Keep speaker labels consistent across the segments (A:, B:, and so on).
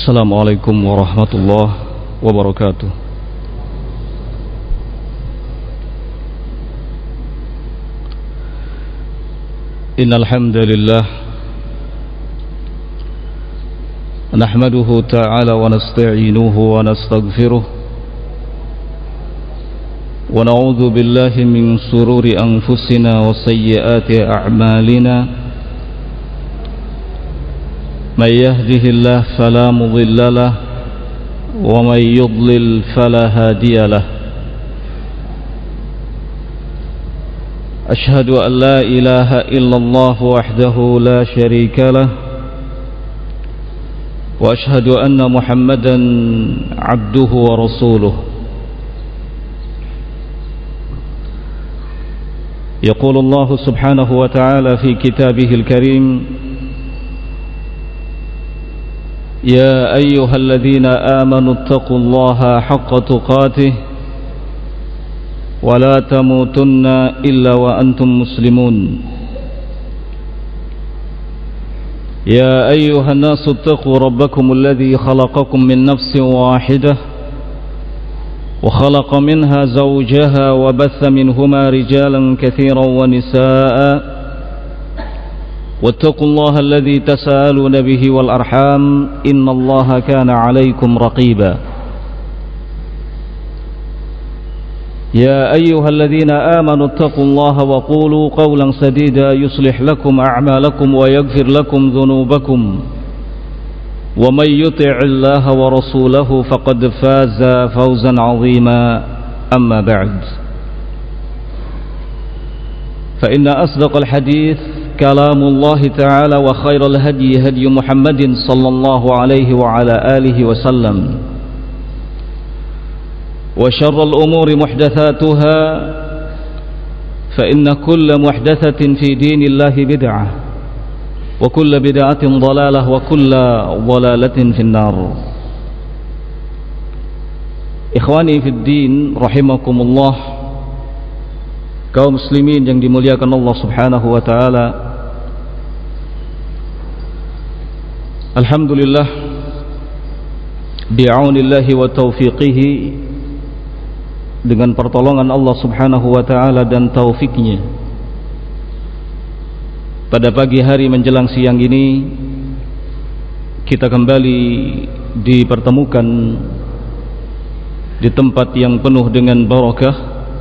A: Assalamualaikum warahmatullahi wabarakatuh. Innal hamdalillah nahmaduhu ta'ala wa nasta'inuhu wa nastaghfiruh wa na'udzu billahi min shururi anfusina wa sayyiati a'malina. من يهده الله فلا مضل له ومن يضلل فلا هادي له. أشهد أن لا إله إلا الله وحده لا شريك له وأشهد أن محمدا عبده ورسوله. يقول الله سبحانه وتعالى في كتابه الكريم: يا أيها الذين آمنوا اتقوا الله حق تقاته ولا تموتن إلا وأنتم مسلمون. يا أيها الناس اتقوا ربكم الذي خلقكم من نفس واحدة وخلق منها زوجها وبث منهما رجالا كثيرا ونساء واتقوا الله الذي تساءلون به والأرحام إن الله كان عليكم رقيبا. يا أيها الذين آمنوا اتقوا الله وقولوا قولا سديدا يصلح لكم أعمالكم ويغفر لكم ذنوبكم ومن يطع الله ورسوله فقد فاز فوزا عظيما. أما بعد فإن أصدق الحديث كلام الله تعالى وخير الهدي هدي محمد صلى الله عليه وعلى آله وسلم وشر الأمور محدثاتها فإن كل محدثة في دين الله بدعة وكل بدعة ضلالة وكل ضلالة في النار. Ikhwani fid din rahimakumullah, kaum muslimin yang dimuliakan Allah Subhanahu wa taala. Alhamdulillah bi'aunillahi wa taufiqihi, dengan pertolongan Allah Subhanahu wa taala dan taufiknya, pada pagi hari menjelang siang ini kita kembali dipertemukan di tempat yang penuh dengan barakah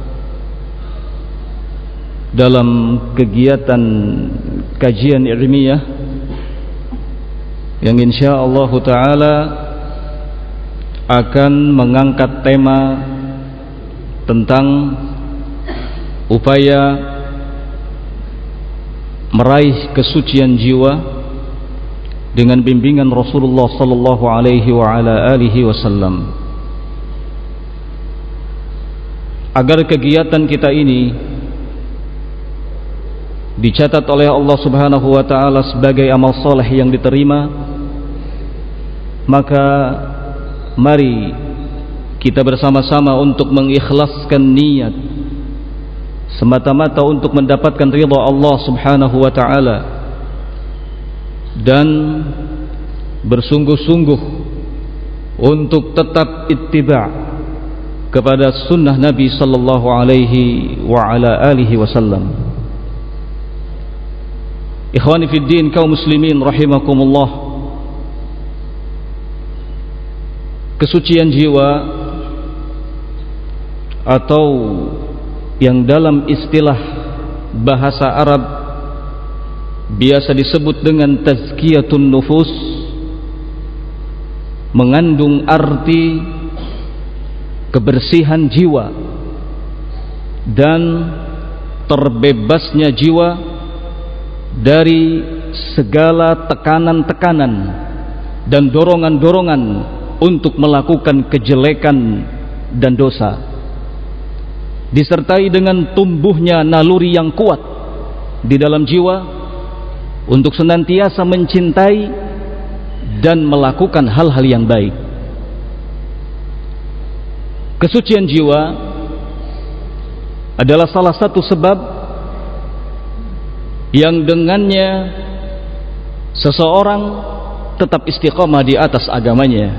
A: dalam kegiatan kajian ilmiah yang insyaallah ta'ala akan mengangkat tema tentang upaya meraih kesucian jiwa dengan bimbingan Rasulullah sallallahu alaihi wa ala alihi wasallam. Agar kegiatan kita ini dicatat oleh Allah Subhanahu wa taala sebagai amal saleh yang diterima, maka mari kita bersama-sama untuk mengikhlaskan niat semata-mata untuk mendapatkan ridha Allah Subhanahu wa taala dan bersungguh-sungguh untuk tetap ittiba' kepada sunnah Nabi sallallahu alaihi wa ala alihi wasallam. Ikhwani fid din, kaum muslimin rahimakumullah, kesucian jiwa atau yang dalam istilah bahasa Arab biasa disebut dengan tazkiyatun nufus mengandung arti kebersihan jiwa dan terbebasnya jiwa dari segala tekanan-tekanan dan dorongan-dorongan untuk melakukan kejelekan dan dosa, disertai dengan tumbuhnya naluri yang kuat di dalam jiwa untuk senantiasa mencintai dan melakukan hal-hal yang baik. Kesucian jiwa adalah salah satu sebab yang dengannya seseorang tetap istiqamah di atas agamanya.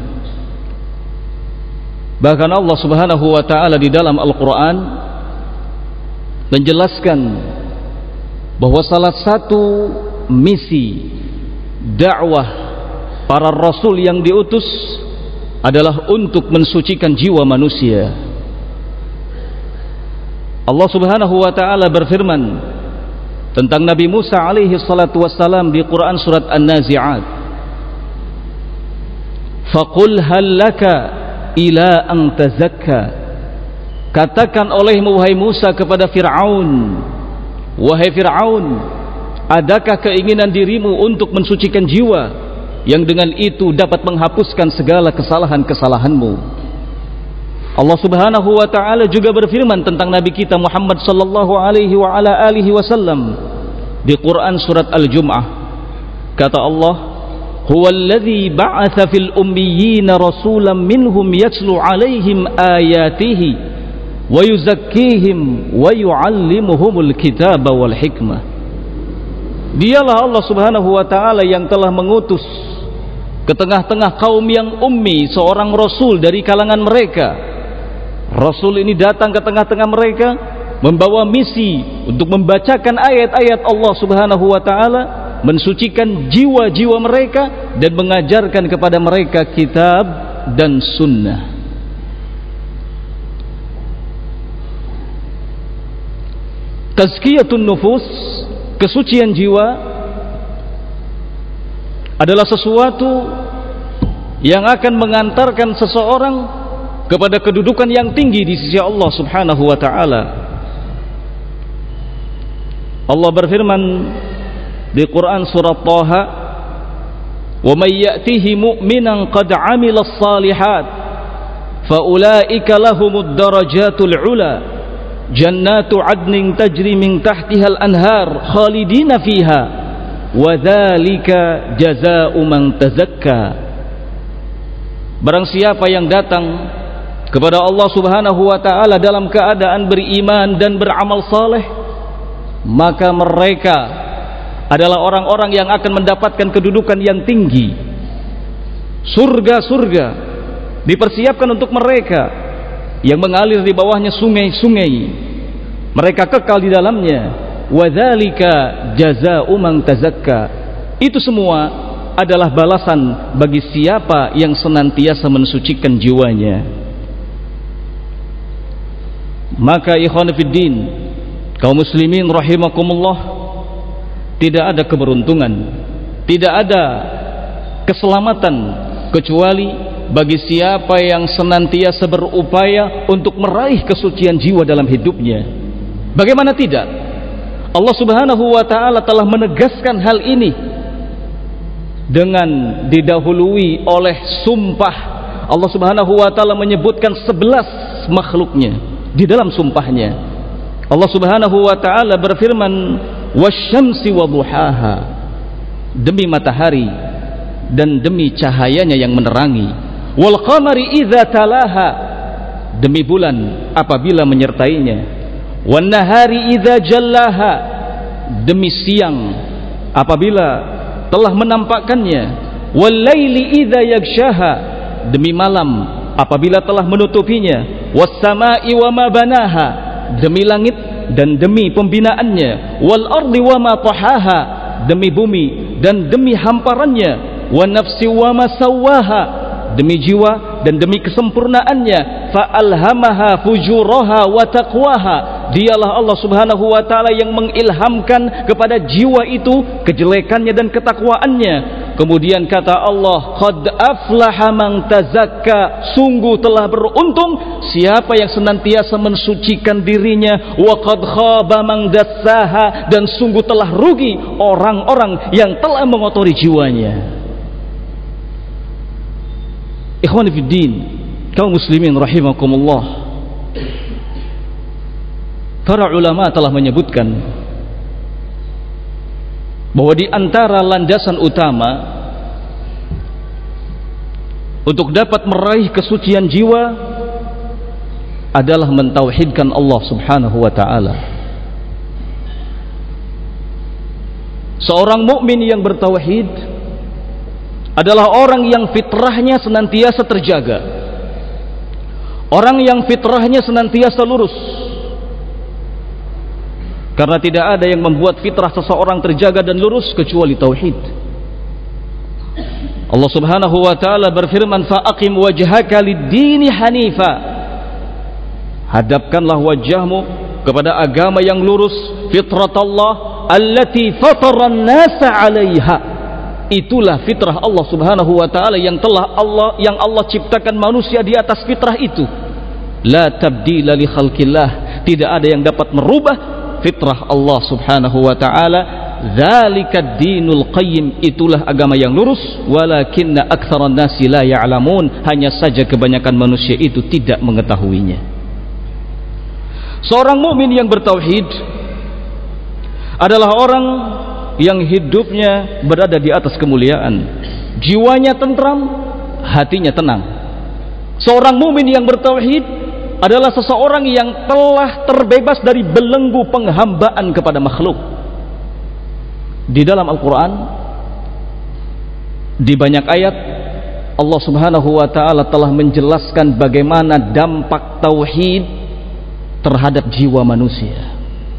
A: Bahkan Allah Subhanahu wa taala di dalam Al-Qur'an menjelaskan bahwa salah satu misi dakwah para rasul yang diutus adalah untuk mensucikan jiwa manusia. Allah Subhanahu wa taala berfirman tentang Nabi Musa alaihi salatu wassalam di Quran surat An-Nazi'at, faqul hal laka ila an tazakka, katakan olehmu wahai Musa kepada Fir'aun, wahai Fir'aun, adakah keinginan dirimu untuk mensucikan jiwa yang dengan itu dapat menghapuskan segala kesalahan-kesalahanmu? Allah Subhanahu wa taala juga berfirman tentang Nabi kita Muhammad sallallahu alaihi wa ala alihi wasallam di Quran surat Al-Jum'ah. Kata Allah, huwallazi ba'atsa fil ummiyina rasulan minhum yatlu alaihim ayatihi wa yuzakkihim wa yu'allimuhumul kitaba wal hikmah. Dialah Allah Subhanahu wa taala yang telah mengutus ke tengah-tengah kaum yang ummi seorang rasul dari kalangan mereka. Rasul ini datang ke tengah-tengah mereka membawa misi untuk membacakan ayat-ayat Allah Subhanahu wa taala, mensucikan jiwa-jiwa mereka dan mengajarkan kepada mereka kitab dan sunnah. Tazkiyatun nufus, kesucian jiwa, adalah sesuatu yang akan mengantarkan seseorang kepada kedudukan yang tinggi di sisi Allah Subhanahu wa taala. Allah berfirman di Quran surat Thaha, "Wa may ya'tihi mu'minan qad 'amilas shalihat fa ulaika lahumud darajatul 'ula jannatu 'adnin tajri min tahtiha al-anhar khalidina fiha wa dzalika jazaa'u man tazakka." Barang siapa yang datang kepada Allah Subhanahu wa taala dalam keadaan beriman dan beramal saleh, maka mereka adalah orang-orang yang akan mendapatkan kedudukan yang tinggi. Surga-surga dipersiapkan untuk mereka yang mengalir di bawahnya sungai-sungai. Mereka kekal di dalamnya. Wa dzalika jazaa'u man tazakka. Itu semua adalah balasan bagi siapa yang senantiasa mensucikan jiwanya. Maka ikhwan fiddin, kaum muslimin rahimakumullah, tidak ada keberuntungan, tidak ada keselamatan kecuali bagi siapa yang senantiasa berupaya untuk meraih kesucian jiwa dalam hidupnya. Bagaimana tidak? Allah Subhanahu wa taala telah menegaskan hal ini dengan didahului oleh sumpah. Allah Subhanahu wa taala menyebutkan 11 makhluknya di dalam sumpahnya. Allah Subhanahu wa taala berfirman, wasyamsi wa duhaha, demi matahari dan demi cahayanya yang menerangi, wal qamari idza talaha, demi bulan apabila menyertainya, wan nahari idza jallaha, demi siang apabila telah menampakkannya, wal laili idza yaghshaha, demi malam apabila telah menutupinya, was-samaa'i wa ma banaha, demi langit dan demi pembinaannya, wal ardi wa ma tahaha, demi bumi dan demi hamparannya, wa nafsi wa ma sawwaha, demi jiwa dan demi kesempurnaannya, fa alhamaha fujuraha wa taqwaha, dialah Allah Subhanahu wa taala yang mengilhamkan kepada jiwa itu kejelekannya dan ketakwaannya. Kemudian kata Allah, qad aflaha man tazakka, sungguh telah beruntung siapa yang senantiasa mensucikan dirinya, wa qad khaba man dassaha, dan sungguh telah rugi orang-orang yang telah mengotori jiwanya. Ikhwan fiddin, kaum muslimin rahimakumullah, para ulama telah menyebutkan bahwa di antara landasan utama untuk dapat meraih kesucian jiwa adalah mentauhidkan Allah Subhanahu wa taala. Seorang mukmin yang bertauhid adalah orang yang fitrahnya senantiasa terjaga, orang yang fitrahnya senantiasa lurus. Karena tidak ada yang membuat fitrah seseorang terjaga dan lurus kecuali tauhid. Allah Subhanahu wa taala berfirman, "Fa'aqim wajhaka lid-dini hanifa." Hadapkanlah wajahmu kepada agama yang lurus, fitratallah allati fatara an-nasa 'alaiha. Itulah fitrah Allah Subhanahu wa taala yang Allah ciptakan manusia di atas fitrah itu. La tabdila li khalqillah. Tidak ada yang dapat merubah fitrah Allah Subhanahu wa taala. Dzalika dinul qayyim, itulah agama yang lurus. Walakinna aktsaran nasi la ya'lamun, hanya saja kebanyakan manusia itu tidak mengetahuinya. Seorang mukmin yang bertauhid adalah orang yang hidupnya berada di atas kemuliaan, jiwanya tentram, hatinya tenang. Seorang mukmin yang bertauhid adalah seseorang yang telah terbebas dari belenggu penghambaan kepada makhluk. Di dalam Al-Quran, di banyak ayat, Allah Subhanahu wa ta'ala telah menjelaskan bagaimana dampak tauhid terhadap jiwa manusia.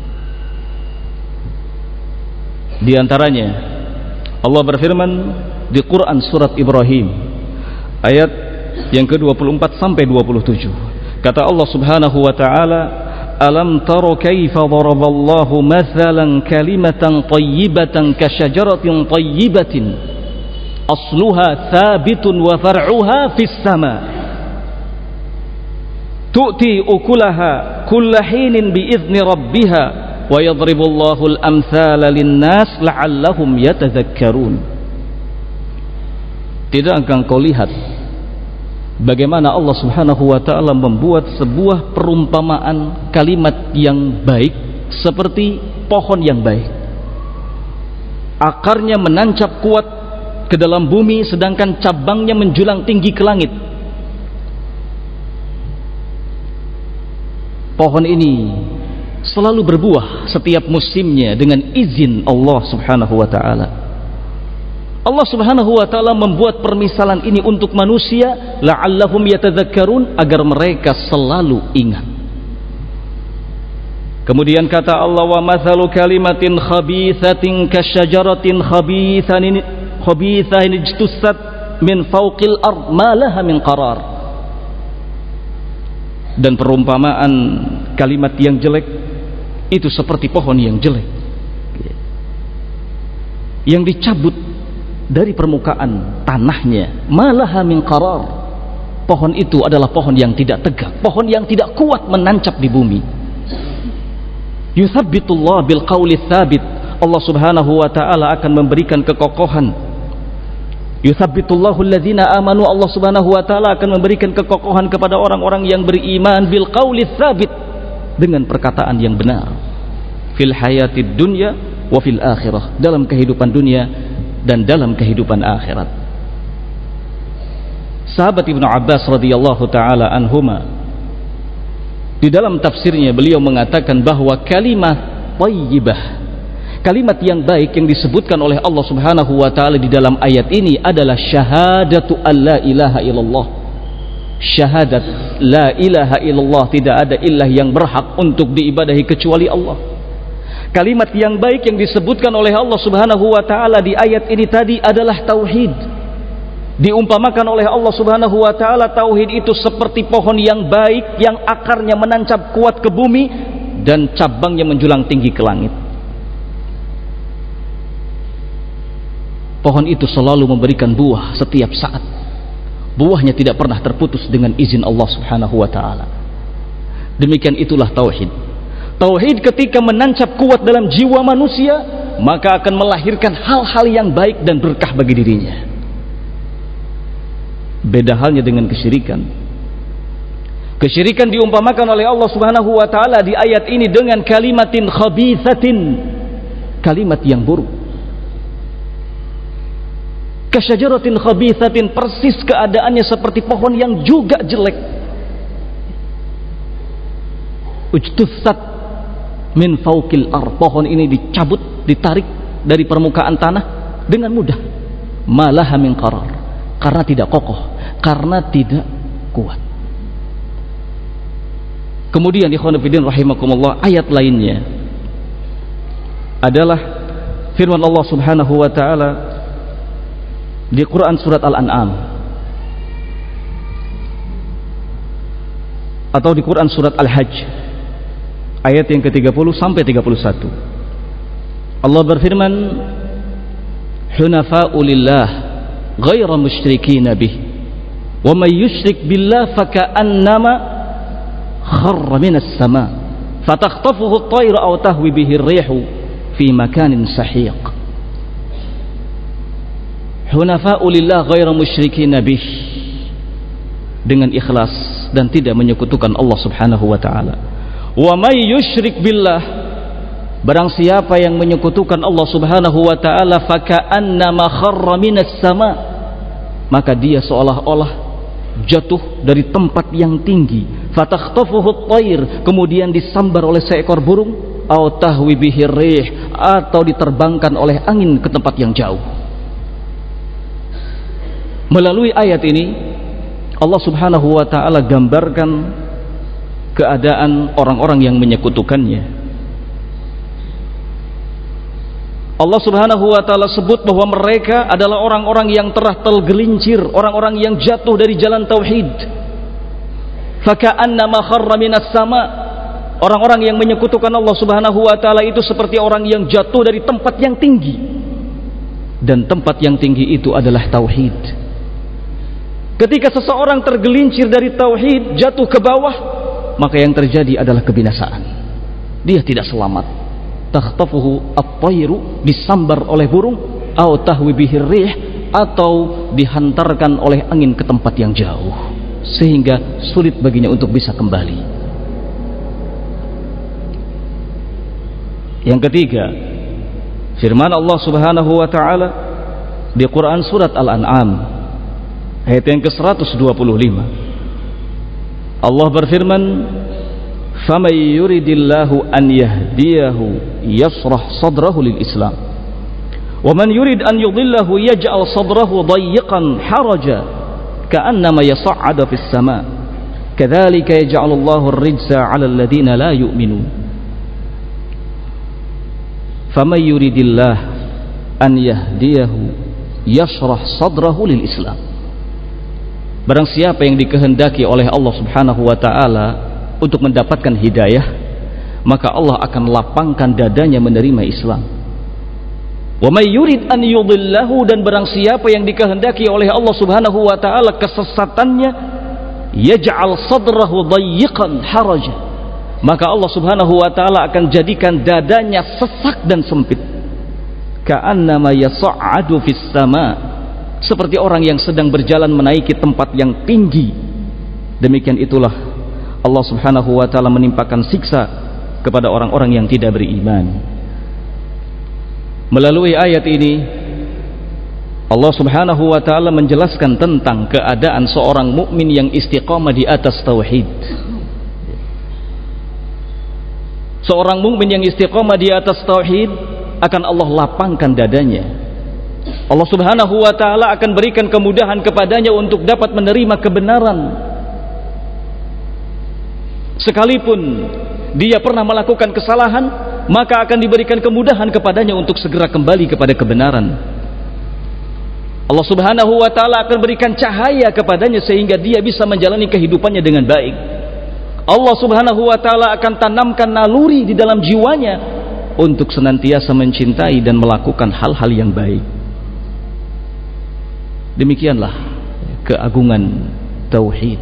A: Di antaranya Allah berfirman di Quran surat Ibrahim ayat yang ke-24 sampai 27. Kata Allah Subhanahu wa taala, "Alam tara kaifa daraballahu mathalan kalimatan thayyibatan kasyajaratin thayyibatin asluha thabitun wa far'uha fis sama tu'ti ukulaha kulla hinin bi idzni rabbiha wa yadribullahu al-amthala lin-nas la'allahum yatadhakkarun." Tidakkah engkau lihat bagaimana Allah Subhanahu wa ta'ala membuat sebuah perumpamaan kalimat yang baik seperti pohon yang baik, akarnya menancap kuat ke dalam bumi sedangkan cabangnya menjulang tinggi ke langit. Pohon ini selalu berbuah setiap musimnya dengan izin Allah Subhanahu wa ta'ala. Allah Subhanahu wa ta'ala membuat permisalan ini untuk manusia la'allahum yatadzakkarun, agar mereka selalu ingat. Kemudian kata Allah, wa mathalu kalimatin khabithatin kasyajaratin khabithatin ijtussat min fawqil ard ma laha min qarar. Dan perumpamaan kalimat yang jelek itu seperti pohon yang jelek yang dicabut dari permukaan tanahnya, malaha min qarar. Pohon itu adalah pohon yang tidak tegak, pohon yang tidak kuat menancap di bumi. Yuthabbitullah bil qawli tsabit. Allah Subhanahu wa ta'ala akan memberikan kekokohan. Yuthabbitullahu alladhina amanu. Allah Subhanahu wa ta'ala akan memberikan kekokohan kepada orang-orang yang beriman bil qawli tsabit, dengan perkataan yang benar, fil hayatid dunya wa fil akhirah, dalam kehidupan dunia dan dalam kehidupan akhirat. Sahabat Ibnu Abbas radhiyallahu taala anhuma, di dalam tafsirnya beliau mengatakan bahwa kalimat thayyibah, kalimat yang baik yang disebutkan oleh Allah Subhanahu wa taala di dalam ayat ini adalah syahadatu alla ilaha illallah. Syahadat la ilaha illallah, tidak ada ilah yang berhak untuk diibadahi kecuali Allah. Kalimat yang baik yang disebutkan oleh Allah Subhanahu wa ta'ala di ayat ini tadi adalah tauhid. Diumpamakan oleh Allah Subhanahu wa ta'ala tauhid itu seperti pohon yang baik yang akarnya menancap kuat ke bumi dan cabangnya menjulang tinggi ke langit. Pohon itu selalu memberikan buah setiap saat. Buahnya tidak pernah terputus dengan izin Allah Subhanahu wa ta'ala. Demikian itulah tauhid. Tauhid ketika menancap kuat dalam jiwa manusia, maka akan melahirkan hal-hal yang baik dan berkah bagi dirinya. Beda halnya dengan kesyirikan. Kesyirikan diumpamakan oleh Allah Subhanahu wa ta'ala di ayat ini dengan kalimatin khabithatin, kalimat yang buruk. Kasyajaratin khabithatin, persis keadaannya seperti pohon yang juga jelek. Ujtussat min fawqil ard, pohon ini dicabut, ditarik dari permukaan tanah dengan mudah. malaha min qarar, karena tidak kokoh, karena tidak kuat. Kemudian ikhwan fillah rahimakumullah, ayat lainnya adalah firman Allah Subhanahu wa taala di Quran surat Al-An'am atau di Quran surat Al-Hajj ayat yang ke-30 sampai 31. Allah berfirman, "Hunafa'u lillah ghaira musyrikin bih, wa may yusyrik billah faka'annama kharra minas sama fatakhtafuhu at-tayru aw tahwi bihi ar-rihu fi makanin sahiq." Hunafa'u lillah ghaira musyrikin bih, dengan ikhlas dan tidak menyekutukan Allah Subhanahu wa taala. Wa may yusyrik billah, barang siapa yang menyekutukan Allah Subhanahu wa taala, faka'annama kharra minas sama, maka dia seolah-olah jatuh dari tempat yang tinggi. Fatakhtafuhu at-tayr, kemudian disambar oleh seekor burung, aw tahwi bihi rih, atau diterbangkan oleh angin ke tempat yang jauh. Melalui ayat ini Allah Subhanahu wa taala gambarkan keadaan orang-orang yang menyekutukannya. Allah Subhanahu wa taala sebut bahwa mereka adalah orang-orang yang telah tergelincir, orang-orang yang jatuh dari jalan tauhid. Faka'annama kharra minas sama, orang-orang yang menyekutukan Allah Subhanahu wa taala itu seperti orang yang jatuh dari tempat yang tinggi, dan tempat yang tinggi itu adalah tauhid. Ketika seseorang tergelincir dari tauhid, jatuh ke bawah, maka yang terjadi adalah kebinasaan. Dia tidak selamat. Takhtafuhu at-tayru, disambar oleh burung, atau tahwi bihi rih, atau dihantarkan oleh angin ke tempat yang jauh, sehingga sulit baginya untuk bisa kembali. Yang ketiga, firman Allah Subhanahu wa taala di Quran surat Al-An'am ayat yang ke-125. Allah berfirman, "Faman yuridillahu an yahdiyahu yashrah sadrahu lil Islam, wa man yurid an yudillahu yaj'al sadrahu dayyiqan haraja ka'annama yas'adu fis sama' kadzalika yaj'alullahu ar-rijsa 'alal ladzina la yu'minun." Faman yuridillahu an yahdiyahu yashrah sadrahu lil Islam, barang siapa yang dikehendaki oleh Allah Subhanahu wa taala untuk mendapatkan hidayah, maka Allah akan lapangkan dadanya menerima Islam. Wa may yurid an yudillahu, dan barang siapa yang dikehendaki oleh Allah Subhanahu wa taala kesesatannya, yaj'al sadrahu dayyiqan haraja, maka Allah Subhanahu wa taala akan jadikan dadanya sesak dan sempit. Ka'annama yas'adu fis sama', seperti orang yang sedang berjalan menaiki tempat yang tinggi. Demikian itulah Allah Subhanahu wa taala menimpakan siksa kepada orang-orang yang tidak beriman. Melalui ayat ini Allah Subhanahu wa taala menjelaskan tentang keadaan seorang mukmin yang istiqamah di atas tauhid. Seorang mukmin yang istiqamah di atas tauhid akan Allah lapangkan dadanya. Allah Subhanahu wa taala akan berikan kemudahan kepadanya untuk dapat menerima kebenaran. Sekalipun dia pernah melakukan kesalahan, maka akan diberikan kemudahan kepadanya untuk segera kembali kepada kebenaran. Allah Subhanahu wa taala akan berikan cahaya kepadanya sehingga dia bisa menjalani kehidupannya dengan baik. Allah Subhanahu wa taala akan tanamkan naluri di dalam jiwanya untuk senantiasa mencintai dan melakukan hal-hal yang baik. Demikianlah keagungan tauhid.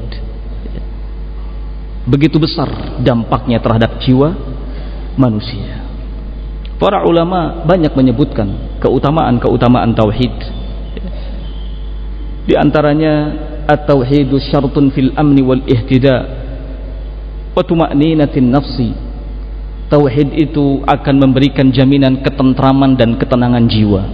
A: Begitu besar dampaknya terhadap jiwa manusia. Para ulama banyak menyebutkan keutamaan-keutamaan tauhid. Di antaranya at-tauhidu syartun fil amni wal ihtida wa tuma'ninatin nafsi. Tauhid itu akan memberikan jaminan ketentraman dan ketenangan jiwa.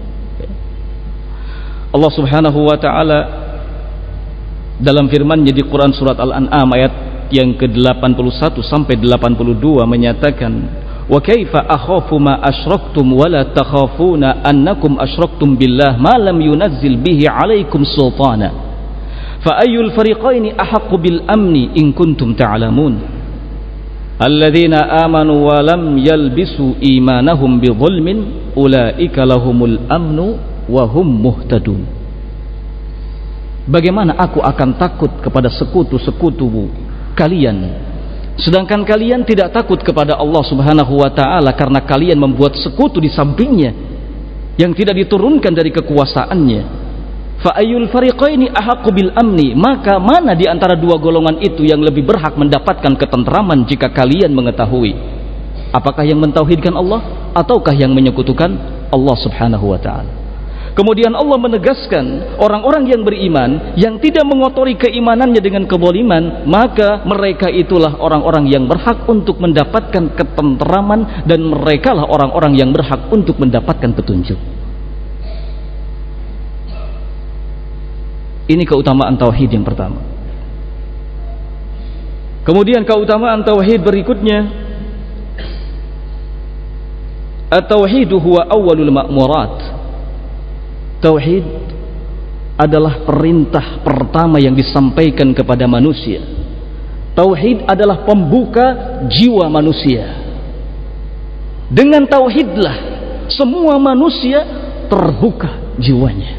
A: Allah Subhanahu wa taala dalam firman-Nya di Quran surat Al-An'am ayat yang ke-81 sampai 82 menyatakan, wa kaifa akhafu ma asyraktum wa la takhafuna annakum asyraktum billah ma lam yunazzil bihi 'alaikum sultana fa ayyul fariqaini ahaqqu bil amni in kuntum ta'lamun alladzina amanu wa lam yalbisu imanahum bidzulmin ulaika lahumul amnu wa hum muhtadun. Bagaimana aku akan takut kepada sekutu-sekutu kalian sedangkan kalian tidak takut kepada Allah Subhanahu wa taala karena kalian membuat sekutu di sampingnya yang tidak diturunkan dari kekuasaannya. Fa ayyul fariqaini ahaqqu bil amni, maka mana di antara dua golongan itu yang lebih berhak mendapatkan ketentraman jika kalian mengetahui? Apakah yang mentauhidkan Allah ataukah yang menyekutukan Allah Subhanahu wa taala? Kemudian Allah menegaskan orang-orang yang beriman yang tidak mengotori keimanannya dengan kezaliman, maka mereka itulah orang-orang yang berhak untuk mendapatkan ketentraman dan merekalah orang-orang yang berhak untuk mendapatkan petunjuk. Ini keutamaan tauhid yang pertama. Kemudian keutamaan tauhid berikutnya, at-tauhidu huwa awwalul ma'murat. Tauhid adalah perintah pertama yang disampaikan kepada manusia. Tauhid adalah pembuka jiwa manusia. Dengan tauhidlah semua manusia terbuka jiwanya.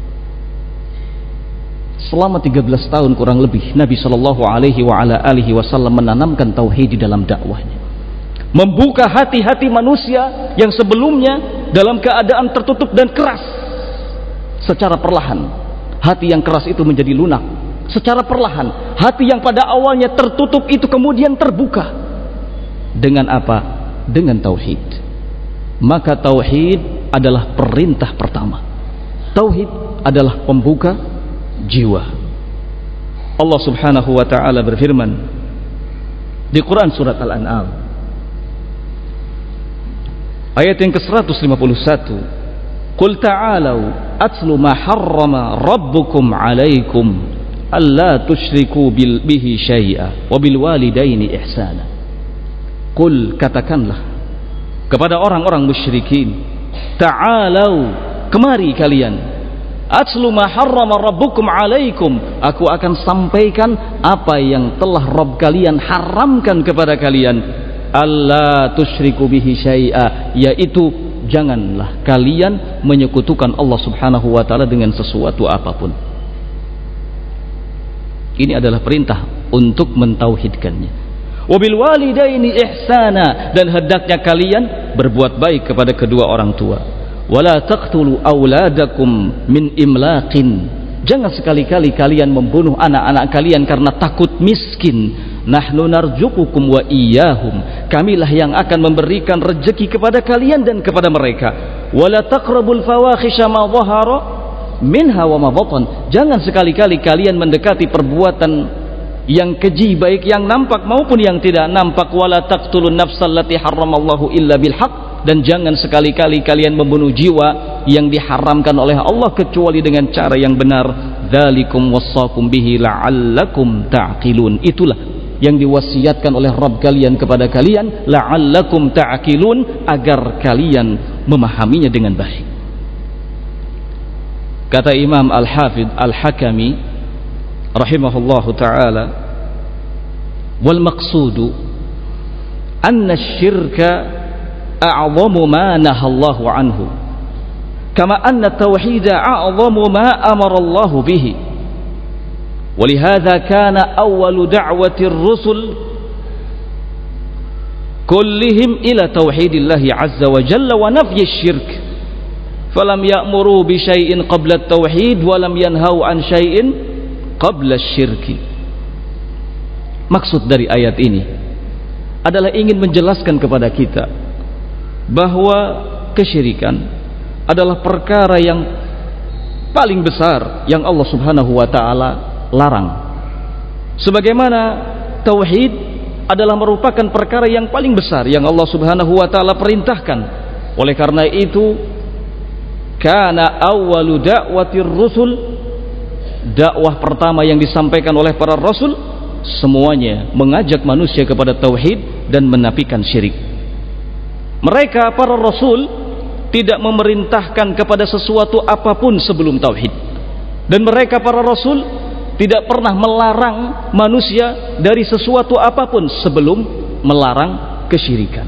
A: Selama 13 tahun kurang lebih Nabi sallallahu alaihi wasallam menanamkan tauhid di dalam dakwahnya. Membuka hati-hati manusia yang sebelumnya dalam keadaan tertutup dan keras. Secara perlahan hati yang keras itu menjadi lunak. Secara perlahan hati yang pada awalnya tertutup itu kemudian terbuka. Dengan apa? Dengan tauhid. Maka tauhid adalah perintah pertama. Tauhid adalah pembuka jiwa. Allah Subhanahu wa taala berfirman di Quran surat Al-An'am ayat yang ke-151, Qul ta'alau atlu ma harrama rabbukum alaikum alla tusyriku bihi syai'a wa bil walidaini ihsana. Qul, katakanlah kepada orang-orang musyrikin, ta'alau, kemari kalian, atlu ma harrama rabbukum alaikum, aku akan sampaikan apa yang telah Rabb kalian haramkan kepada kalian, alla tusyriku bihi syai'a, yaitu janganlah kalian menyekutukan Allah Subhanahu wa taala dengan sesuatu apapun. Ini adalah perintah untuk mentauhidkannya. Wabil walidaini ihsana, dan hendaknya kalian berbuat baik kepada kedua orang tua. Wala taqtulu auladakum min imlaqin, jangan sekali-kali kalian membunuh anak-anak kalian karena takut miskin. Nahnu narzuqukum wa iyyahum, kamilah yang akan memberikan rezeki kepada kalian dan kepada mereka. Wala taqrabul fawahisha ma dhahara minha wa ma batan, jangan sekali-kali kalian mendekati perbuatan yang keji, baik yang nampak maupun yang tidak nampak. Wala taqtulun nafsal lati harramallahu illa bil haqq, dan jangan sekali-kali kalian membunuh jiwa yang diharamkan oleh Allah kecuali dengan cara yang benar. Dzalikum wassaqum bihi la'allakum ta'qilun, itulah yang diwasiatkan oleh Rabb kalian kepada kalian, la'allakum ta'qilun, agar kalian memahaminya dengan baik. Kata Imam Al-Hafidh Al-Hakami rahimahullahu ta'ala, wal maqsudu anna asy-syirka a'zamu ma nahallahu anhu kama anna at-tauhida a'zamu ma amara Allah bihi. ولهذا كان أول دعوة الرسل كلهم إلى توحيد الله عز وجل ونفي الشرك فلم يأمروا بشيء قبل التوحيد ولم ينهوا عن شيء قبل الشرك. Maksud dari ayat ini adalah ingin menjelaskan kepada kita bahwa kesyirikan adalah perkara yang paling besar yang Allah Subhanahu wa taala larang, sebagaimana tauhid adalah merupakan perkara yang paling besar yang Allah Subhanahu wa taala perintahkan. Oleh karena itu, kana awwalu da'watir rusul, dakwah pertama yang disampaikan oleh para rasul semuanya mengajak manusia kepada tauhid dan menafikan syirik. Mereka para rasul tidak memerintahkan kepada sesuatu apapun sebelum tauhid. Dan mereka para rasul tidak pernah melarang manusia dari sesuatu apapun sebelum melarang kesyirikan.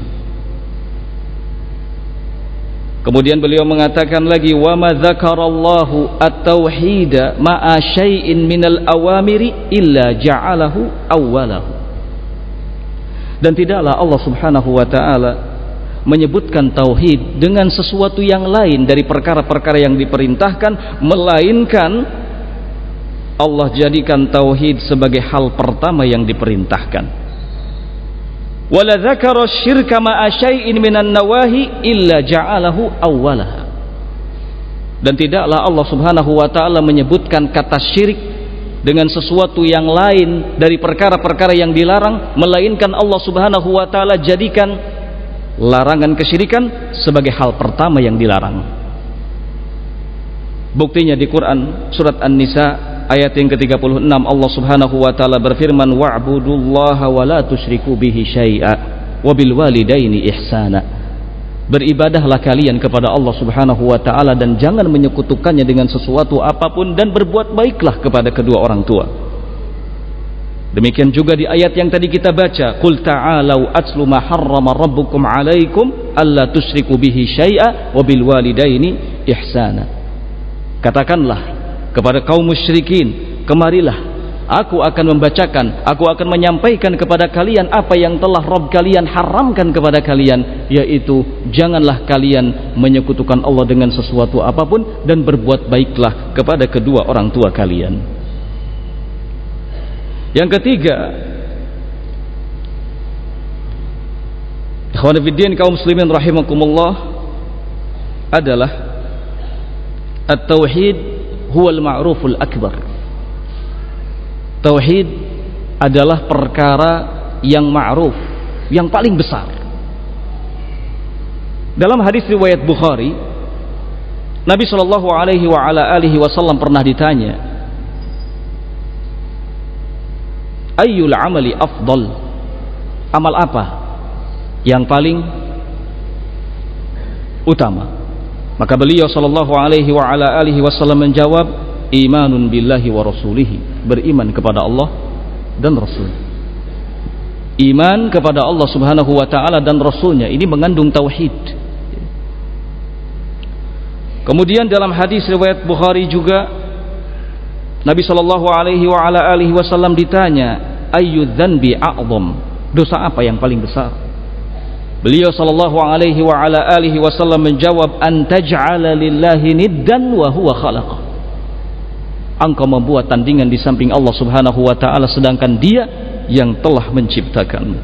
A: Kemudian beliau mengatakan lagi, wa ma dzakarallahu at-tauhida ma'a syai'in minal awamiri illa ja'alahu awwalahu. Dan tidaklah Allah Subhanahu wa taala menyebutkan tauhid dengan sesuatu yang lain dari perkara-perkara yang diperintahkan, melainkan Allah jadikan tauhid sebagai hal pertama yang diperintahkan. Wala dzakara syirka ma'a syai'in minan nawahi illa ja'alahu awwalaha. Dan tidaklah Allah Subhanahu wa taala menyebutkan kata syirik dengan sesuatu yang lain dari perkara-perkara yang dilarang, melainkan Allah Subhanahu wa taala jadikan larangan kesyirikan sebagai hal pertama yang dilarang. Buktinya di Quran surat An-Nisa ayat yang ke-36, Allah Subhanahu wa taala berfirman, wa'budullaha wa la tusyriku bihi syai'a wa bil walidaini ihsana. Beribadahlah kalian kepada Allah Subhanahu wa taala dan jangan menyekutukannya dengan sesuatu apapun, dan berbuat baiklah kepada kedua orang tua. Demikian juga di ayat yang tadi kita baca, qul ta'alau atlu ma harrama rabbukum 'alaikum alla tusyriku bihi syai'a wa bil walidaini ihsana. Katakanlah kepada kaum musyrikin, kemarilah aku akan membacakan, aku akan menyampaikan kepada kalian apa yang telah Rabb kalian haramkan kepada kalian, yaitu janganlah kalian menyekutukan Allah dengan sesuatu apapun, dan berbuat baiklah kepada kedua orang tua kalian. Yang ketiga, ikhwan fillah kaum muslimin rahimakumullah, adalah at-tauhid huwal ma'ruful akbar. Tauhid adalah perkara yang ma'ruf, yang paling besar. Dalam hadis riwayat Bukhari, Nabi sallallahu alaihi wa ala alihi wasallam pernah ditanya, ayyul amali afdal, amal apa yang paling utama? Maka beliau sallallahu alaihi wa ala alihi wasallam menjawab, imanun billahi wa rasulihi, beriman kepada Allah dan Rasul. Iman kepada Allah Subhanahu wa taala dan Rasulnya ini mengandung tauhid. Kemudian dalam hadis riwayat Bukhari juga Nabi sallallahu alaihi wa ala alihi wasallam ditanya, ayyudz dzanbi a'dham, dosa apa yang paling besar? Beliau sallallahu alaihi wa ala alihi wasallam menjawab, an taj'ala lillahi niddan wa huwa khalaqa. Engkau membuat tandingan di samping Allah Subhanahu wa taala sedangkan Dia yang telah menciptakanmu.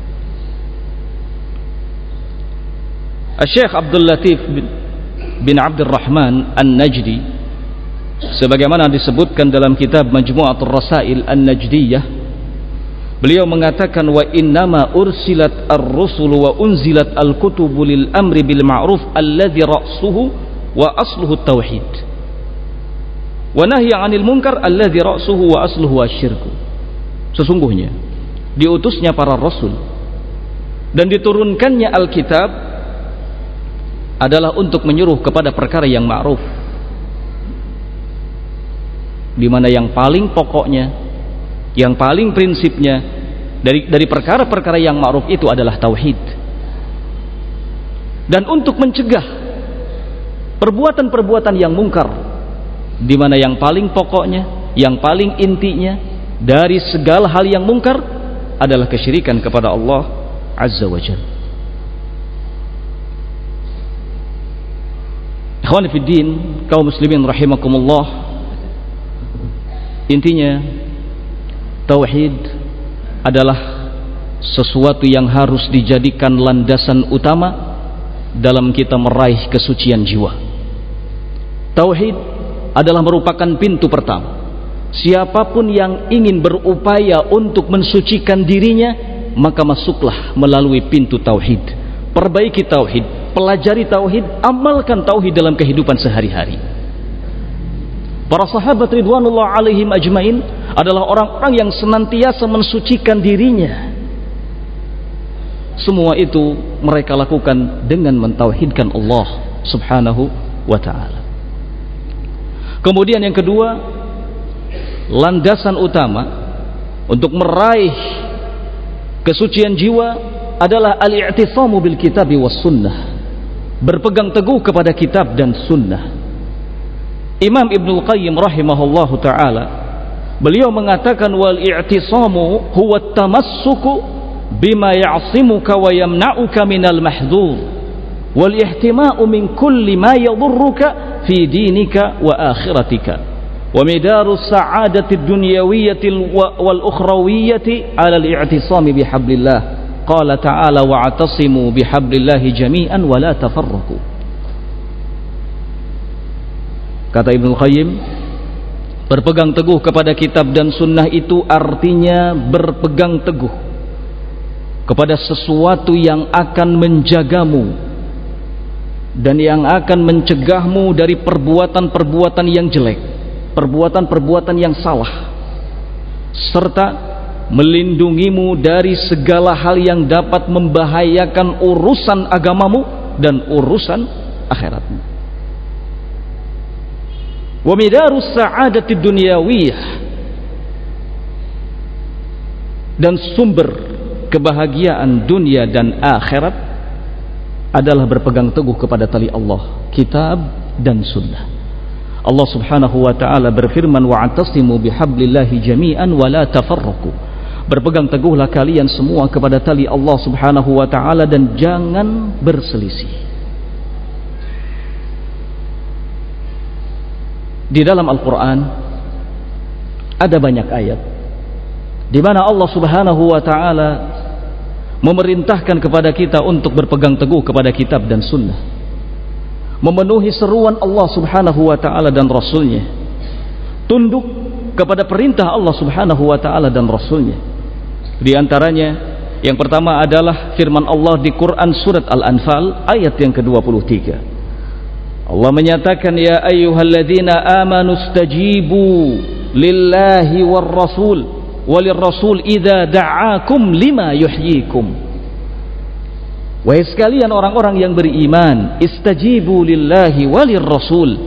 A: Syekh Abdul Latif bin Abdurrahman An-Najdi, sebagaimana disebutkan dalam kitab Majmu'atul Rasail An-Najdiyah, beliau mengatakan, wa innama ursilat ar-rusulu wa unzilat al-kutubu lil amri bil ma'ruf alladhi ra'suhu wa asluhu tauhid wa nahya 'anil munkar alladhi ra'suhu wa asluhu asyirku. Sesungguhnya diutusnya para rasul dan diturunkannya Alkitab adalah untuk menyuruh kepada perkara yang ma'ruf, di mana yang paling pokoknya, yang paling prinsipnya dari perkara-perkara yang ma'ruf itu adalah tauhid, dan untuk mencegah perbuatan-perbuatan yang mungkar, di mana yang paling pokoknya, yang paling intinya dari segala hal yang mungkar adalah kesyirikan kepada Allah Azza wa Jalla. Ikhwan fiddin, kaum muslimin rahimakumullah, intinya tauhid adalah sesuatu yang harus dijadikan landasan utama dalam kita meraih kesucian jiwa. Tauhid adalah merupakan pintu pertama. Siapapun yang ingin berupaya untuk mensucikan dirinya, maka masuklah melalui pintu tauhid. Perbaiki tauhid, pelajari tauhid, amalkan tauhid dalam kehidupan sehari-hari. Para sahabat ridwanullah alaihim ajmain adalah orang-orang yang senantiasa mensucikan dirinya. Semua itu mereka lakukan dengan mentauhidkan Allah subhanahu wa ta'ala. Kemudian yang kedua, landasan utama untuk meraih kesucian jiwa adalah al-i'tisamu bil kitabi was sunnah, berpegang teguh kepada kitab dan sunnah. Imam Ibnul Qayyim rahimahullahu ta'ala, beliau mengatakan wal i'tisamu huwa tamassuku bima ya'simuka wa yamna'uka minal mahdzur wal ihtima'u min kulli ma yadurruka fi dinika wa akhiratika wa midaru sa'adati ad-dunyawiyyati wal ukhrawiyyati 'ala al-i'tisami bihablillah. Qala ta'ala wa'tasimu bihablillahi jami'an wa la tafarraqu. Kata Ibnu Qayyim, berpegang teguh kepada kitab dan sunnah itu artinya berpegang teguh kepada sesuatu yang akan menjagamu dan yang akan mencegahmu dari perbuatan-perbuatan yang jelek, perbuatan-perbuatan yang salah, serta melindungimu dari segala hal yang dapat membahayakan urusan agamamu dan urusan akhiratmu. Wa midarus sa'adati dunyawiyah, dan sumber kebahagiaan dunia dan akhirat adalah berpegang teguh kepada tali Allah, kitab dan sunnah. Allah subhanahu wa ta'ala berfirman wa'tasimu bihablillahi jami'an wa la tafarraqu. Berpegang teguhlah kalian semua kepada tali Allah subhanahu wa ta'ala dan jangan berselisih. Di dalam Al-Quran ada banyak ayat di mana Allah subhanahu wa ta'ala memerintahkan kepada kita untuk berpegang teguh kepada kitab dan sunnah, memenuhi seruan Allah subhanahu wa ta'ala dan Rasulnya, tunduk kepada perintah Allah subhanahu wa ta'ala dan Rasulnya. Di antaranya yang pertama adalah firman Allah di Quran surat Al-Anfal ayat yang ke-23. Allah menyatakan ya ayyuhalladzina amanu stajibu lillahi war rasul walir rasul idza da'akum lima yuhyikum. Wahai sekalian orang-orang yang beriman, istajibu lillahi walir rasul,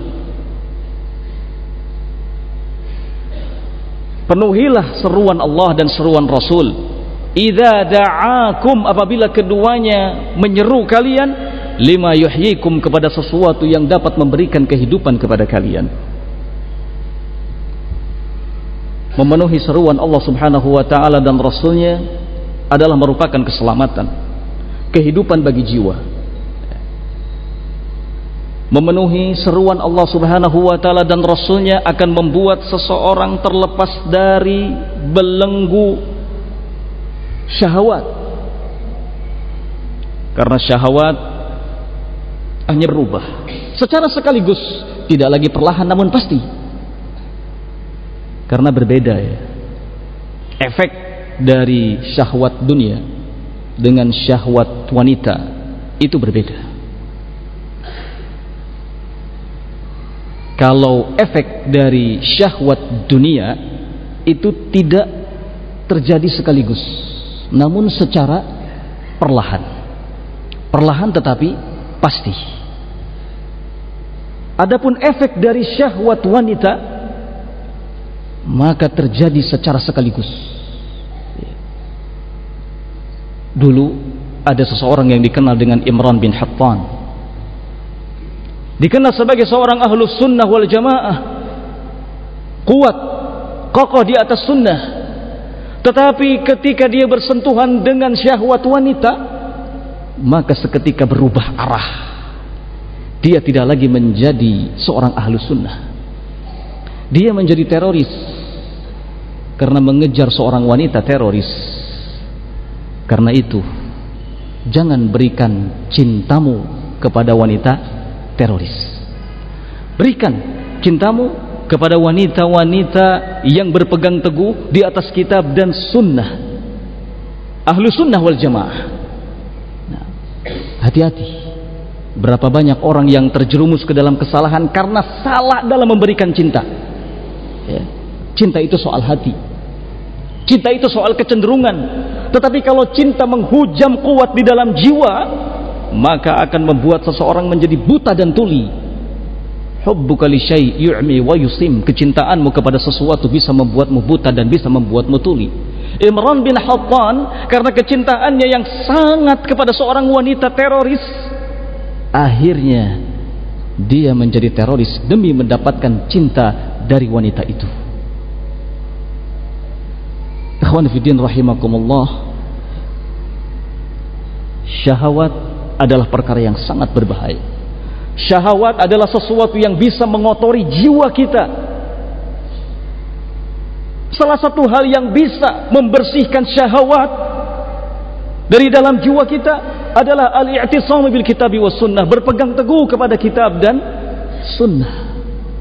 A: penuhilah seruan Allah dan seruan Rasul. Idza da'akum, apabila keduanya menyeru kalian, lima yuhyikum, kepada sesuatu yang dapat memberikan kehidupan kepada kalian. Memenuhi seruan Allah subhanahu wa ta'ala dan Rasulnya adalah merupakan keselamatan, kehidupan bagi jiwa. Memenuhi seruan Allah subhanahu wa ta'ala dan Rasulnya akan membuat seseorang terlepas dari belenggu syahwat, karena syahwat hanya berubah secara sekaligus, tidak lagi perlahan namun pasti, karena berbeda ya efek dari syahwat dunia dengan syahwat wanita, itu berbeda. Kalau efek dari syahwat dunia itu tidak terjadi sekaligus, namun secara perlahan tetapi pasti. Adapun efek dari syahwat wanita maka terjadi secara sekaligus. Dulu ada seseorang yang dikenal dengan Imran bin Hattan, dikenal sebagai seorang ahlus sunnah wal jamaah, kuat, kokoh di atas sunnah. Tetapi ketika dia bersentuhan dengan syahwat wanita, maka seketika berubah arah. Dia tidak lagi menjadi seorang ahlus sunnah, dia menjadi teroris karena mengejar seorang wanita teroris. Karena itu, jangan berikan cintamu kepada wanita teroris. Berikan cintamu kepada wanita-wanita yang berpegang teguh di atas kitab dan sunnah, ahlu sunnah wal jamaah. Nah, hati-hati. Berapa banyak orang yang terjerumus ke dalam kesalahan karena salah dalam memberikan cinta ya. Cinta itu soal hati. Cinta itu soal kecenderungan. Tetapi kalau cinta menghujam kuat di dalam jiwa, maka akan membuat seseorang menjadi buta dan tuli. Hubbuka li syai' yu'mi wa yusim. Kecintaanmu kepada sesuatu bisa membuatmu buta dan bisa membuatmu tuli. Imran bin Hattan karena kecintaannya yang sangat kepada seorang wanita teroris, akhirnya dia menjadi teroris demi mendapatkan cinta dari wanita itu. Ikhwan fillah rahimakumullah, syahwat adalah perkara yang sangat berbahaya. Syahwat adalah sesuatu yang bisa mengotori jiwa kita. Salah satu hal yang bisa membersihkan syahwat dari dalam jiwa kita adalah al-i'tisam bil kitab was sunnah, berpegang teguh kepada kitab dan sunnah.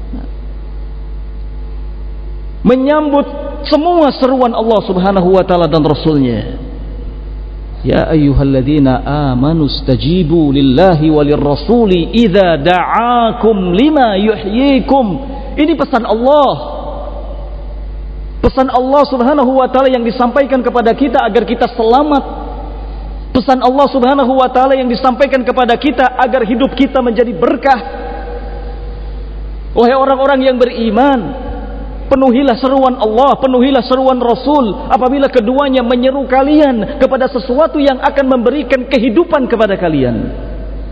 A: Menyambut semua seruan Allah Subhanahu wa taala dan Rasulnya. Ya ayyuhalladzina amanu stajibu lillahi walir rasuli idza da'akum lima yuhyikum. Ini pesan Allah. Pesan Allah Subhanahu wa taala yang disampaikan kepada kita agar kita selamat. Pesan Allah Subhanahu wa taala yang disampaikan kepada kita agar hidup kita menjadi berkah. Wahai orang-orang yang beriman, penuhilah seruan Allah, penuhilah seruan Rasul apabila keduanya menyeru kalian kepada sesuatu yang akan memberikan kehidupan kepada kalian.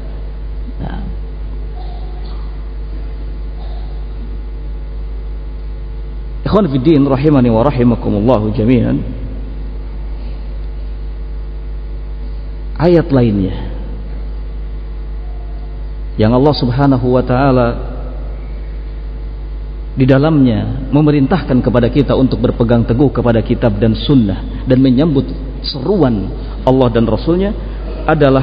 A: Ikhwan fiddin rahimani wa rahimakumullahu jami'an. Ayat lainnya yang Allah Subhanahu wa taala di dalamnya memerintahkan kepada kita untuk berpegang teguh kepada kitab dan sunnah dan menyambut seruan Allah dan Rasulnya adalah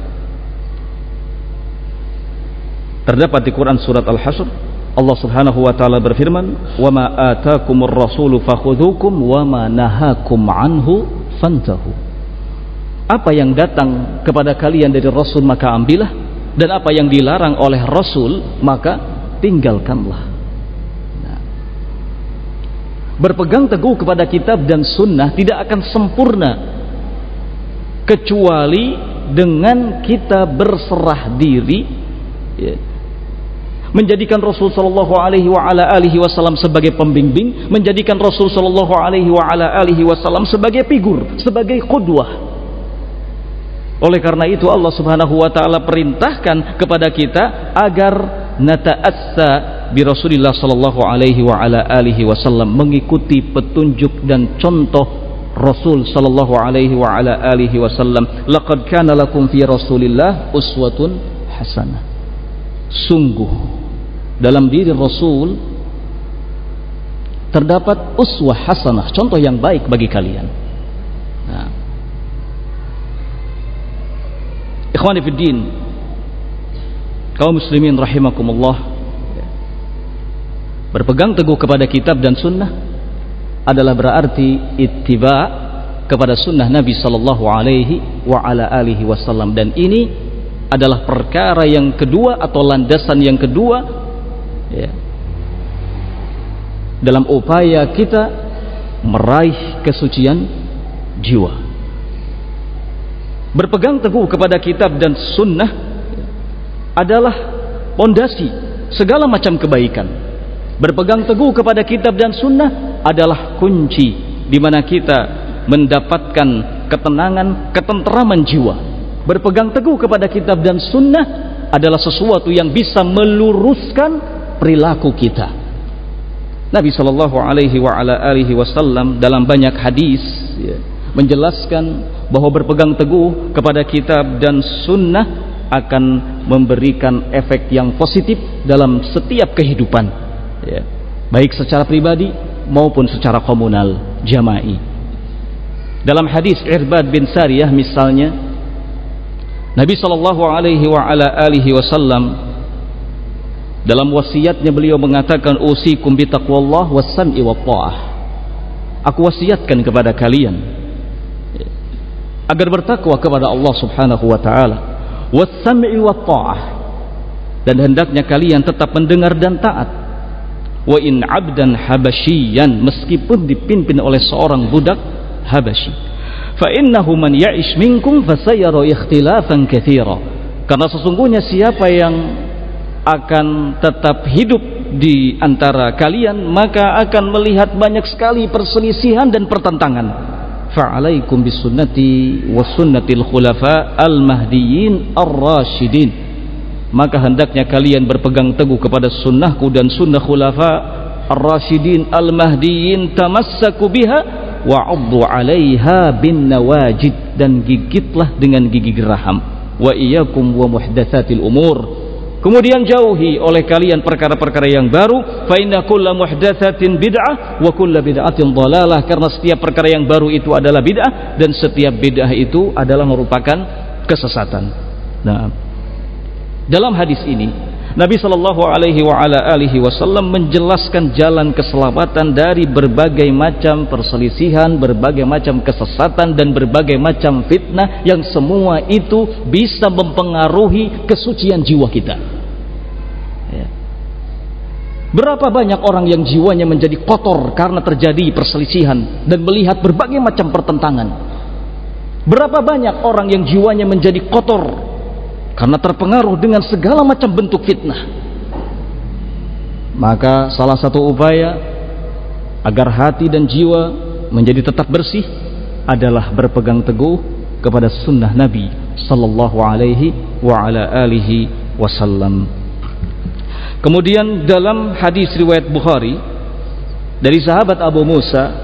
A: terdapat di Quran surat Al-Hasyr. Allah Subhanahu wa taala berfirman, "Wa ma ataakumur rasulu fakhudhukum wa ma nahakum anhu fantahu." Apa yang datang kepada kalian dari Rasul maka ambillah, dan apa yang dilarang oleh Rasul maka tinggalkanlah. Berpegang teguh kepada kitab dan sunnah tidak akan sempurna kecuali dengan kita berserah diri, ya, menjadikan Rasul sallallahu alaihi wasallam sebagai pembimbing, menjadikan Rasul sallallahu alaihi wasallam sebagai figur, sebagai qudwah. Oleh karena itu Allah Subhanahu wa taala perintahkan kepada kita agar nata'assa bi Rasulillah sallallahu alaihi wasallam, mengikuti petunjuk dan contoh Rasul sallallahu alaihi wasallam. Laqad kana lakum fi Rasulillah uswatun hasanah. Sungguh dalam diri Rasul terdapat uswah hasanah, contoh yang baik bagi kalian. Nah, ikhwani fiddin, kaum muslimin rahimakumullah, berpegang teguh kepada kitab dan sunnah adalah berarti ittiba kepada sunnah Nabi sallallahu alaihi wasallam, dan ini adalah perkara yang kedua atau landasan yang kedua, ya, dalam upaya kita meraih kesucian jiwa. Berpegang teguh kepada kitab dan sunnah adalah pondasi segala macam kebaikan. Berpegang teguh kepada kitab dan sunnah adalah kunci di mana kita mendapatkan ketenangan, ketenteraman jiwa. Berpegang teguh kepada kitab dan sunnah adalah sesuatu yang bisa meluruskan perilaku kita. Nabi sallallahu alaihi wasallam dalam banyak hadis, ya, menjelaskan bahwa berpegang teguh kepada kitab dan sunnah akan memberikan efek yang positif dalam setiap kehidupan, ya, baik secara pribadi maupun secara komunal, jama'i. Dalam hadis Irbad bin Sariyah misalnya, Nabi sallallahu alaihi wasallam dalam wasiatnya beliau mengatakan, usikum bitaqwallah was-sam'i wat-tha'ah. Aku wasiatkan kepada kalian agar bertakwa kepada Allah Subhanahu wa taala, was-sam'i wat-tha'ah, dan hendaknya kalian tetap mendengar dan taat. wa in 'abdan habasyian, meskipun dipimpin oleh seorang budak Habasyi. Fa innahu man ya'ish minkum fasayara ikhtilafan katsira, karena sesungguhnya siapa yang akan tetap hidup di antara kalian maka akan melihat banyak sekali perselisihan dan pertentangan. Fa'alaikum bisunnati wa sunnatil khulafa al-mahdiyyin ar-rasyidin, maka hendaknya kalian berpegang teguh kepada sunnahku dan sunnah khulafa ar-rasyidin al-mahdiyyin, tamassaku biha wa 'addu 'alaiha bin nawajid, dan gigitlah dengan gigi geraham. Wa iyyakum wa muhdatsatil umur, kemudian jauhi oleh kalian perkara-perkara yang baru. Fa inna kulla muhdatsatin bid'ah wa kulla bid'atin dhalalah, karena setiap perkara yang baru itu adalah bid'ah dan setiap bid'ah itu adalah merupakan kesesatan. Nah, dalam hadis ini Nabi sallallahu alaihi wasallam menjelaskan jalan keselamatan dari berbagai macam perselisihan, berbagai macam kesesatan dan berbagai macam fitnah yang semua itu bisa mempengaruhi kesucian jiwa kita. Ya. Berapa banyak orang yang jiwanya menjadi kotor karena terjadi perselisihan dan melihat berbagai macam pertentangan. Berapa banyak orang yang jiwanya menjadi kotor karena terpengaruh dengan segala macam bentuk fitnah. Maka salah satu upaya agar hati dan jiwa menjadi tetap bersih adalah berpegang teguh kepada sunnah Nabi sallallahu alaihi wasallam. Kemudian dalam hadis riwayat Bukhari dari sahabat Abu Musa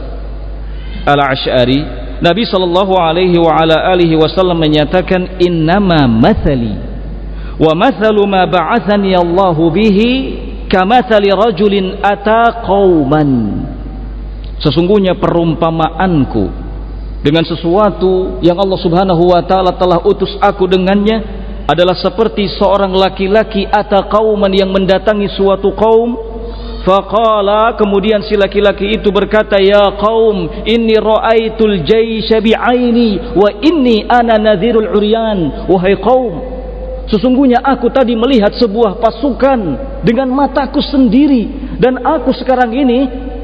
A: al-Asy'ari, Nabi sallallahu alaihi wasallam menyatakan, innama mathali wa mathalu ma ba'athani Allahu bihi kamathali rajulin ata qauman, sesungguhnya perumpamaanku dengan sesuatu yang Allah Subhanahu wa taala telah utus aku dengannya adalah seperti seorang laki-laki ata qauman, yang mendatangi suatu kaum. Faqala, kemudian si laki-laki itu berkata, ya qaum inni ra'aitul jaysha bi'aini wa inni ana nadhirul uryan. Wahai kaum, sesungguhnya aku tadi melihat sebuah pasukan dengan mataku sendiri, dan aku sekarang ini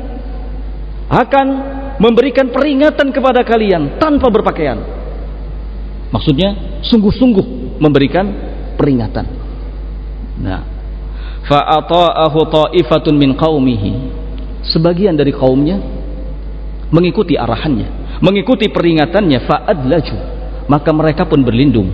A: akan memberikan peringatan kepada kalian tanpa berpakaian. Maksudnya sungguh-sungguh memberikan peringatan. Nah, fa'ata'ahu ta'ifatun min qaumihi, sebagian dari kaumnya mengikuti arahannya, mengikuti peringatannya. Fa'adlaju, maka mereka pun berlindung.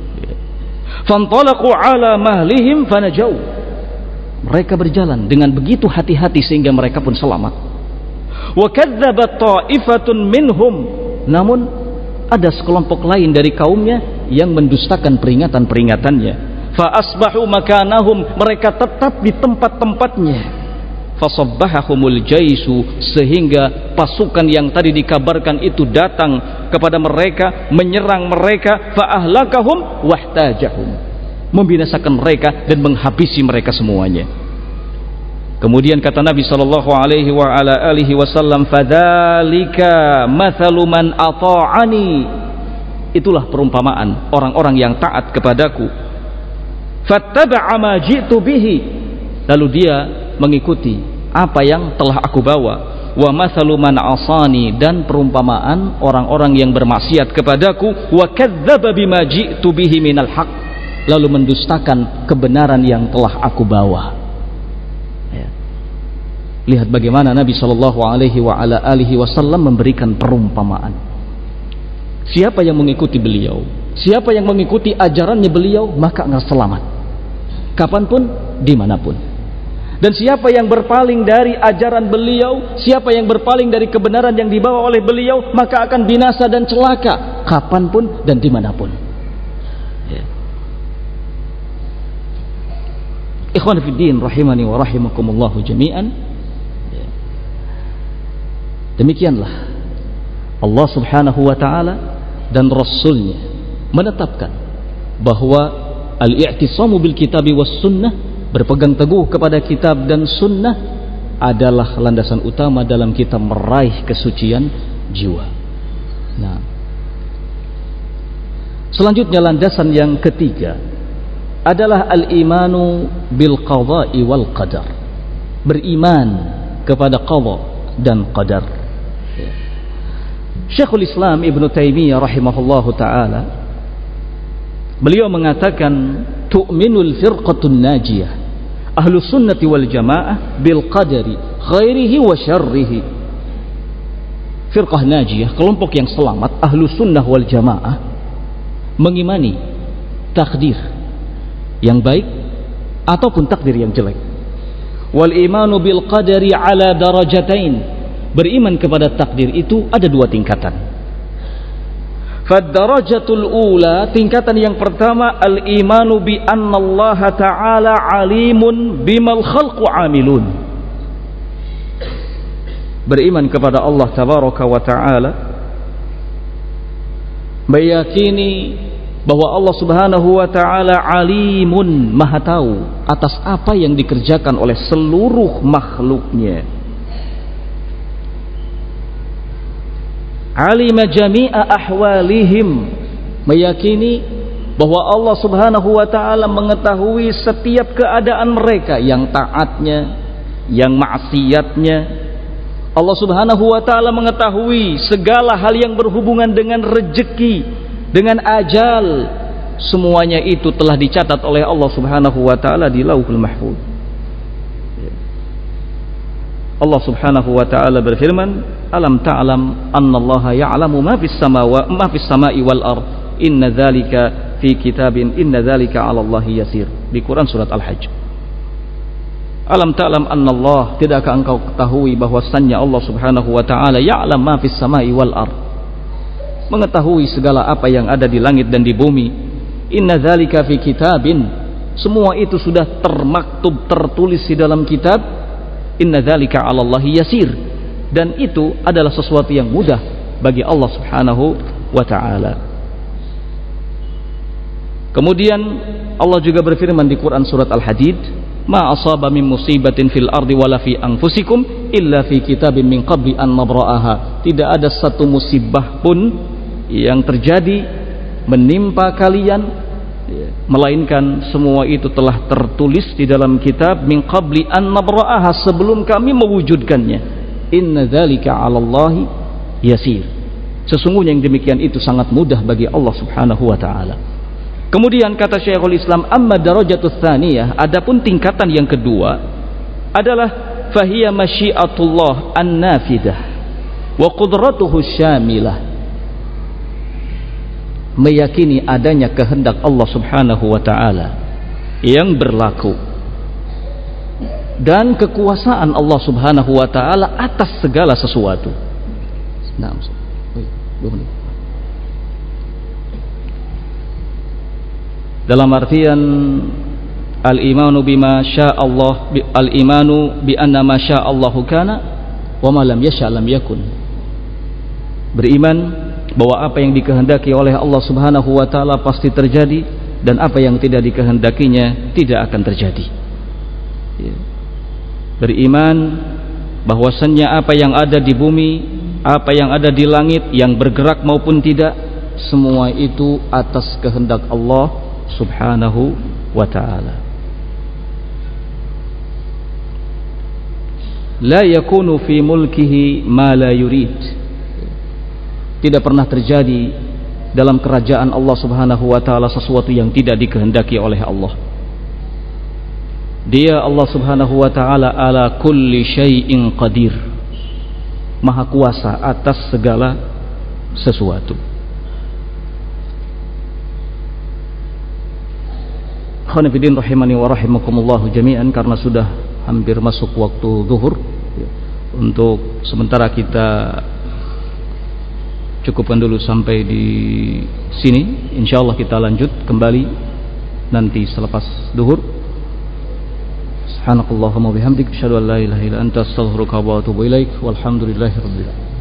A: Fantalaqu ala mahlihim fanajau, mereka berjalan dengan begitu hati-hati sehingga mereka pun selamat. Wa kadzdzabat ta'ifatun minhum, namun ada sekelompok lain dari kaumnya yang mendustakan peringatan-peringatannya. Fa asbahu makanahum, mereka tetap di tempat-tempatnya. Fasabbahahumul jaisu, sehingga pasukan yang tadi dikabarkan itu datang kepada mereka, menyerang mereka. Fa ahlakahum wahtajahum, membinasakan mereka dan menghabisi mereka semuanya. Kemudian kata Nabi sallallahu alaihi wasallam, fadzalika mathalu man ata'ani, itulah perumpamaan orang-orang yang taat kepadaku. Fattaba'a ma ji'tu bihi, lalu dia mengikuti apa yang telah aku bawa. Wa mathalu man asani, dan perumpamaan orang-orang yang bermaksiat kepadaku. Wa kadzdzaba bima ji'tu bihi minal haq, lalu mendustakan kebenaran yang telah aku bawa. Ya. Lihat bagaimana Nabi sallallahu alaihi wasallam memberikan perumpamaan. Siapa yang mengikuti beliau, siapa yang mengikuti ajarannya beliau, maka akan selamat kapanpun, dimanapun. Dan siapa yang berpaling dari ajaran beliau, siapa yang berpaling dari kebenaran yang dibawa oleh beliau, maka akan binasa dan celaka kapanpun dan dimanapun. Ya. Ikhwan fiddin rahimani wa rahimakumullahu jami'an. Ya. Demikianlah Allah subhanahu wa ta'ala dan Rasulnya menetapkan bahwa al-i'tisamu bil kitabi was sunnah, berpegang teguh kepada kitab dan sunnah, adalah landasan utama dalam kita meraih kesucian jiwa. Nah, selanjutnya landasan yang ketiga adalah al-imanu bil qada'i wal qadar. beriman kepada qada dan qadar. Syekhul Islam Ibnu Taimiyah rahimahullahu taala, beliau mengatakan tu'minul firqatun najiyah ahlus sunnati wal jamaah bil qadari khairihi wa syarrihi. Firqah najiyah, kelompok yang selamat, ahlus sunnah wal jamaah, mengimani takdir yang baik ataupun takdir yang jelek. Wal imanu bil qadari ala darajatain, beriman kepada takdir itu ada dua tingkatan. Fad-darajatul ula, tingkatan yang pertama, al-imanu bi anna Allah ta'ala alimun bimal khalqu amilun. Beriman kepada Allah tabaraka wa ta'ala, meyakini bahwa Allah subhanahu wa ta'ala alimun, maha tahu atas apa yang dikerjakan oleh seluruh makhluknya. Alima jami'a ahwalihim, meyakini bahwa Allah subhanahu wa ta'ala mengetahui setiap keadaan mereka, yang taatnya, yang maksiatnya. Allah subhanahu wa ta'ala mengetahui segala hal yang berhubungan dengan rezeki, dengan ajal. Semuanya itu telah dicatat oleh Allah subhanahu wa ta'ala di Lauhul Mahfuz. Allah subhanahu wa ta'ala berfirman, alam ta'lam annallaha ya'lamu ma fis samai wal ard inna dzalika fi kitabin inna dzalika 'ala Allahi yasir. Di Quran surat Al-Hajj. Alam ta'lam annallah, tidakkah engkau ketahui bahwasannya Allah subhanahu wa ta'ala ya'lam ma fis samai wal ard, mengetahui segala apa yang ada di langit dan di bumi. Inna dzalika fi kitabin, semua itu sudah termaktub, tertulis di dalam kitab. Inna dzalika 'ala Allahi yasir, dan itu adalah sesuatu yang mudah bagi Allah subhanahu wa ta'ala. Kemudian Allah juga berfirman di Quran surat Al-Hadid, ma asaba min musibatin fil ardi wala fi anfusikum illa fi kitabin min qabli an nabra'aha. Tidak ada satu musibah pun yang terjadi menimpa kalian, melainkan semua itu telah tertulis di dalam kitab min qabli an nabra'aha, sebelum kami mewujudkannya. Inna dzalika 'ala Allahi yasir. Sesungguhnya yang demikian itu sangat mudah bagi Allah subhanahu wa ta'ala. Kemudian kata Syekhul Islam, amma darajatus tsaniyah, adapun tingkatan yang kedua adalah fahiya masyiatullah an-nafidah wa qudratuhu syamilah, meyakini adanya kehendak Allah subhanahu wa ta'ala yang berlaku dan kekuasaan Allah subhanahu wa ta'ala atas segala sesuatu. Nah, 2 menit. Dalam artian al-imanu bima sya'allah, al-imanu bi anna ma sya'allahu kana wa ma lam yasha' lam yakun. Beriman bahwa apa yang dikehendaki oleh Allah subhanahu wa ta'ala pasti terjadi, dan apa yang tidak dikehendakinya tidak akan terjadi. Beriman bahwasannya apa yang ada di bumi, apa yang ada di langit, yang bergerak maupun tidak, semua itu atas kehendak Allah subhanahu wa ta'ala. La yakunu fi mulkihi ma la yurid. Tidak pernah terjadi dalam kerajaan Allah subhanahu wa ta'ala sesuatu yang tidak dikehendaki oleh Allah. Dia Allah subhanahu wa ta'ala ala kulli syai'in qadir, maha kuasa atas segala sesuatu. Khonifidin rahimani wa rahimakumullahu jami'an, karena sudah hampir masuk waktu zuhur, untuk sementara kita cukupkan dulu sampai di sini. Insyaallah kita lanjut kembali nanti selepas zuhur. Subhanakallahumma bihamdik, asyhadu an la ilaha illa anta, astaghfiruka wa atubu ilaik. Walhamdulillahirabbil alamin.